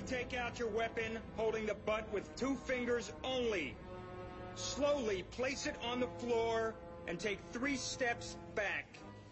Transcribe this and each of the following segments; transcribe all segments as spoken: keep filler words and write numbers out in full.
take out your weapon, holding the butt with two fingers only. Slowly place it on the floor and take three steps back.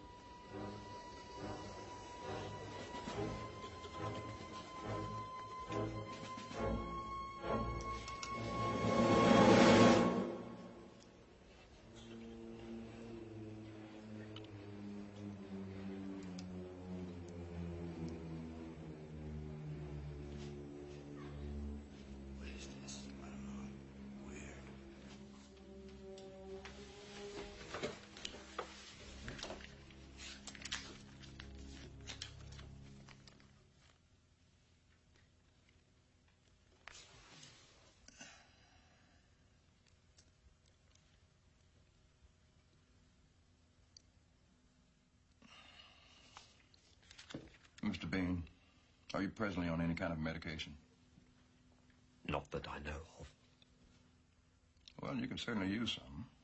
Mister Bean, are you presently on any kind of medication? Not that I know of. Well, you can certainly use some.